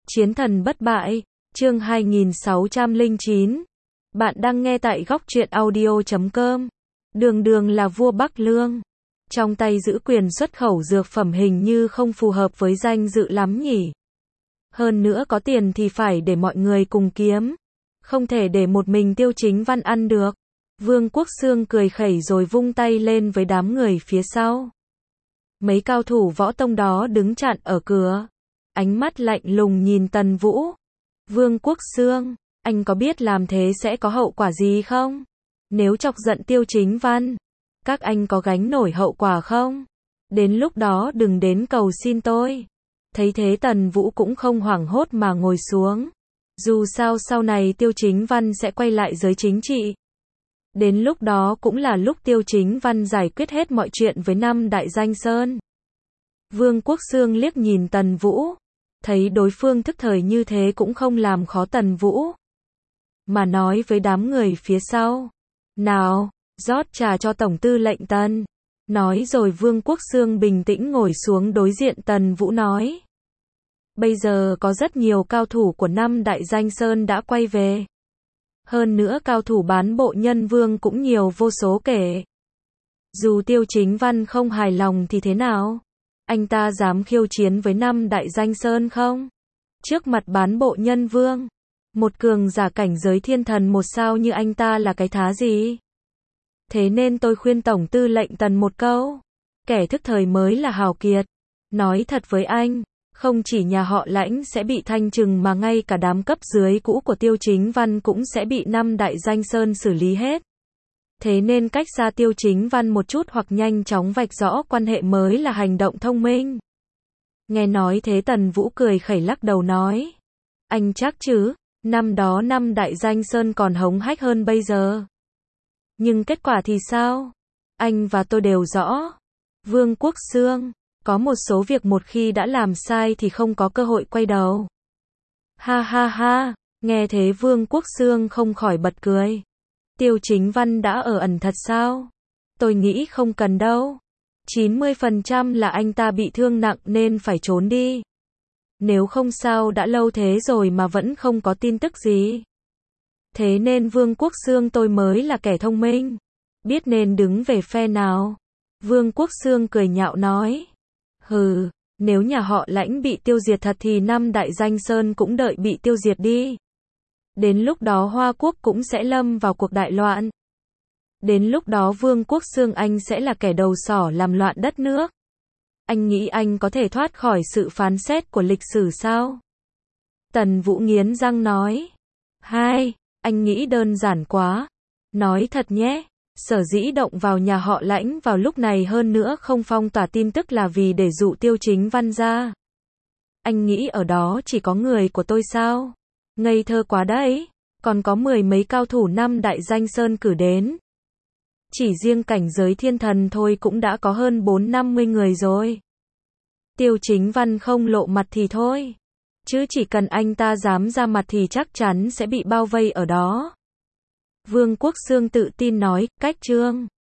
Chiến thần bất bại, chương 2609. Bạn đang nghe tại góc truyện audio.com. Đường Đường là vua Bắc Lương. Trong tay giữ quyền xuất khẩu dược phẩm hình như không phù hợp với danh dự lắm nhỉ. Hơn nữa có tiền thì phải để mọi người cùng kiếm. Không thể để một mình Tiêu Chính Văn ăn được. Vương Quốc Xương cười khẩy rồi vung tay lên với đám người phía sau. Mấy cao thủ võ tông đó đứng chặn ở cửa. Ánh mắt lạnh lùng nhìn Tần Vũ. Vương Quốc Xương, anh có biết làm thế sẽ có hậu quả gì không? Nếu chọc giận Tiêu Chính Văn, các anh có gánh nổi hậu quả không? Đến lúc đó đừng đến cầu xin tôi. Thấy thế Tần Vũ cũng không hoảng hốt mà ngồi xuống. Dù sao sau này Tiêu Chính Văn sẽ quay lại giới chính trị. Đến lúc đó cũng là lúc Tiêu Chính Văn giải quyết hết mọi chuyện với năm Đại Danh Sơn. Vương Quốc Xương liếc nhìn Tần Vũ. Thấy đối phương thức thời như thế cũng không làm khó Tần Vũ. Mà nói với đám người phía sau. Nào, rót trà cho Tổng tư lệnh Tần. Nói rồi Vương Quốc Xương bình tĩnh ngồi xuống đối diện Tần Vũ nói. Bây giờ có rất nhiều cao thủ của năm Đại Danh Sơn đã quay về. Hơn nữa cao thủ bán bộ nhân vương cũng nhiều vô số kể. Dù Tiêu Chính Văn không hài lòng thì thế nào? Anh ta dám khiêu chiến với năm Đại Danh Sơn không? Trước mặt bán bộ nhân vương, một cường giả cảnh giới thiên thần một sao như anh ta là cái thá gì? Thế nên tôi khuyên Tổng tư lệnh Tần một câu. Kẻ thức thời mới là hào kiệt. Nói thật với anh, không chỉ nhà họ Lãnh sẽ bị thanh trừng mà ngay cả đám cấp dưới cũ của Tiêu Chính Văn cũng sẽ bị năm Đại Danh Sơn xử lý hết. Thế nên cách xa Tiêu Chính Văn một chút hoặc nhanh chóng vạch rõ quan hệ mới là hành động thông minh. Nghe nói thế Tần Vũ cười khẩy lắc đầu nói. Anh chắc chứ, năm đó năm Đại Danh Sơn còn hống hách hơn bây giờ. Nhưng kết quả thì sao? Anh và tôi đều rõ. Vương Quốc Xương, có một số việc một khi đã làm sai thì không có cơ hội quay đầu. Ha ha ha, nghe thế Vương Quốc Xương không khỏi bật cười. Tiêu Chính Văn đã ở ẩn thật sao? Tôi nghĩ không cần đâu. 90% là anh ta bị thương nặng nên phải trốn đi. Nếu không sao đã lâu thế rồi mà vẫn không có tin tức gì. Thế nên Vương Quốc Xương tôi mới là kẻ thông minh. Biết nên đứng về phe nào. Vương Quốc Xương cười nhạo nói. Hừ, nếu nhà họ Lãnh bị tiêu diệt thật thì năm Đại Danh Sơn cũng đợi bị tiêu diệt đi. Đến lúc đó Hoa Quốc cũng sẽ lâm vào cuộc đại loạn. Đến lúc đó Vương Quốc Xương anh sẽ là kẻ đầu sỏ làm loạn đất nước. Anh nghĩ anh có thể thoát khỏi sự phán xét của lịch sử sao? Tần Vũ nghiến răng nói. Hai, anh nghĩ đơn giản quá. Nói thật nhé, sở dĩ động vào nhà họ Lãnh vào lúc này hơn nữa không phong tỏa tin tức là vì để dụ Tiêu Chính Văn ra. Anh nghĩ ở đó chỉ có người của tôi sao? Ngây thơ quá đấy, còn có 10 mấy cao thủ năm Đại Danh Sơn cử đến. Chỉ riêng cảnh giới thiên thần thôi cũng đã có hơn 4-50 người rồi. Tiêu Chính Văn không lộ mặt thì thôi. Chứ chỉ cần anh ta dám ra mặt thì chắc chắn sẽ bị bao vây ở đó. Vương Quốc Xương tự tin nói, cách chương.